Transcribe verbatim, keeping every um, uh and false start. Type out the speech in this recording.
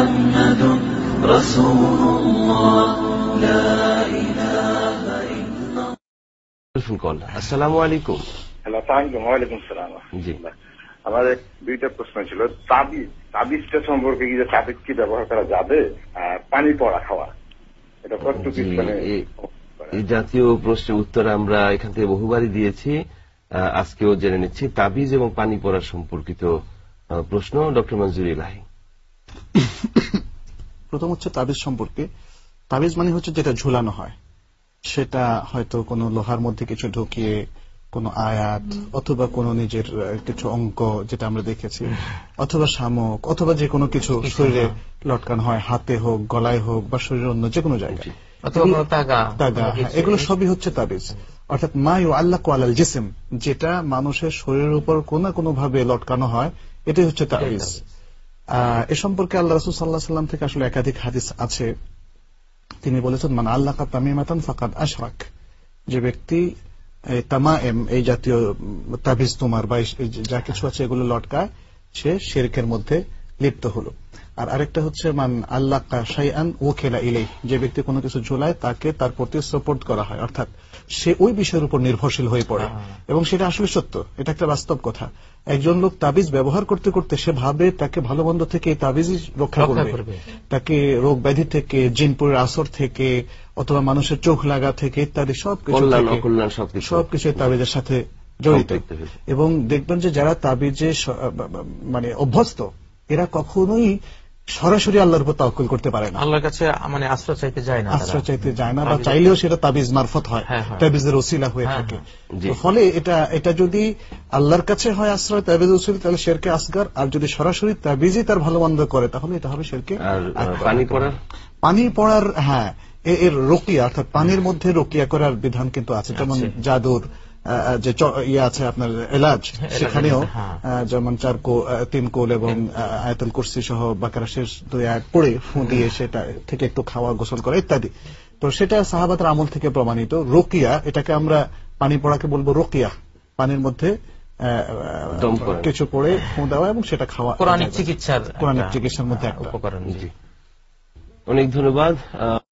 محمد رسول الله لا إله إلا الله. আসসালামু আলাইকুম. হ্যালো, ওয়ালাইকুম সালাম. জি, আমার দুইটা প্রশ্ন ছিল. তাবিজ তাবিজটা সম্পর্কে কি, যে তাবিজ কি ব্যবহার করা যাবে, পানি পড়া খাওয়া, এটা কতটুকু মানে এই জাতীয় প্রশ্নের উত্তর আমরা এখান থেকে বহুবারই দিয়েছি, আজকেও জেনে নিচ্ছি। তাবিজ এবং পানি পড়া সম্পর্কিত প্রশ্ন, ডক্টর মনজুর ইলাহি। প্রথম হচ্ছে তাবিজ সম্পর্কে। তাবিজ মানে হচ্ছে যেটা ঝুলানো হয়, সেটা হয়তো কোনো লোহার মধ্যে কিছু ঢুকিয়ে কোনো আয়াত অথবা কোনো নিজের কিছু অঙ্ক, যেটা আমরা দেখেছি, অথবা শামুক অথবা যে কোনো কিছু শরীরে লটকানো হয়, হাতে হোক, গলায় হোক, বা শরীরের অন্য যে কোনো জায়গায়, তাগা, এগুলো সবই হচ্ছে তাবিজ। অর্থাৎ মা ইউআল্লাকু আলাল জিসম, যেটা মানুষের শরীরের উপর কোনো কোনো ভাবে লটকানো হয়, এটাই হচ্ছে তাবিজ। এ সম্পর্কে আল্লাহ রাসূল সাল্লাল্লাহু আলাইহি ওয়াসাল্লাম থেকে আসলে একাধিক হাদিস আছে। তিনি বলেছেন, মান আল্লাকা তামিমাতান ফাকাদ আশরাক, যে ব্যক্তি তামায়েম, এই জাতীয় তাবিজ তোমার বা যা কিছু আছে এগুলো লটকায়, সে শিরকের মধ্যে লিপ্ত হলো। আর আরেকটা হচ্ছে মান আল্লাকা শাইআন ওয়াকিলা ইলাইহি, যে ব্যক্তি কোনো কিছু ঝুলায় তাকে তার প্রতি সাপোর্ট করা হয়, অর্থাৎ সে ওই বিষয়ের উপর নির্ভরশীল হয়ে পড়ে। এবং সেটা আসলে সত্য, এটা একটা বাস্তব কথা। একজন লোক তাবিজ ব্যবহার করতে করতে সে ভাবে তাকে ভালো মন্দ থেকে তাবিজই রক্ষা করবে, তাকে রোগ ব্যাধি থেকে, জিনপুরের আসর থেকে, অথবা মানুষের চোখ লাগা থেকে ইত্যাদি সবকিছু সবকিছু তাবিজের সাথে জড়িত। এবং দেখবেন যে যারা তাবিজে মানে অভ্যস্ত, এরা কখনোই সরাসরি আল্লাহর উপর তাওয়াক্কুল করতে পারে না, আল্লাহর কাছে মানে আশ্রয় চাইতে যায় না, আশ্রয় চাইতে যায় না, বা চাইলেও সেটা তাবিজ মারফত হয়, তাবিজের ওসিলা হয়ে থাকে। ফলে এটা এটা যদি আল্লাহর কাছে হয় আশ্রয়, তাবিজের ওসিলা, তাহলে শিরকে আসগার। আর যদি সরাসরি তাবিজই তার ভালো মন্দ করে, তাহলে এটা হবে শিরকে আকবার। পানি পড়ার পানি পড়ার হ্যাঁ, এর রুকিয়া, অর্থাৎ পানির মধ্যে রুকিয়া করার বিধান কিন্তু আছে। যেমন জাদুর যে ইয়ে আছে আপনার এলাজ, সেখানেও যেমন চার কোল, তিন কোল এবং আয়াতুল কুরসি সহ বাকারা শেষ দুই আয়াত পড়ে ফু দিয়ে সেটা থেকে একটু খাওয়া, গোসল করা ইত্যাদি। তো সেটা সাহাবাদের আমল থেকে প্রমাণিত। রুকিয়া, এটাকে আমরা পানি পড়াকে বলবো রুকিয়া, পানির মধ্যে কিছু পড়ে ফু দেওয়া এবং সেটা খাওয়া, কোরআনিক চিকিৎসার কোরআনিক চিকিৎসার মধ্যে একটা উপকরণ। অনেক ধন্যবাদ।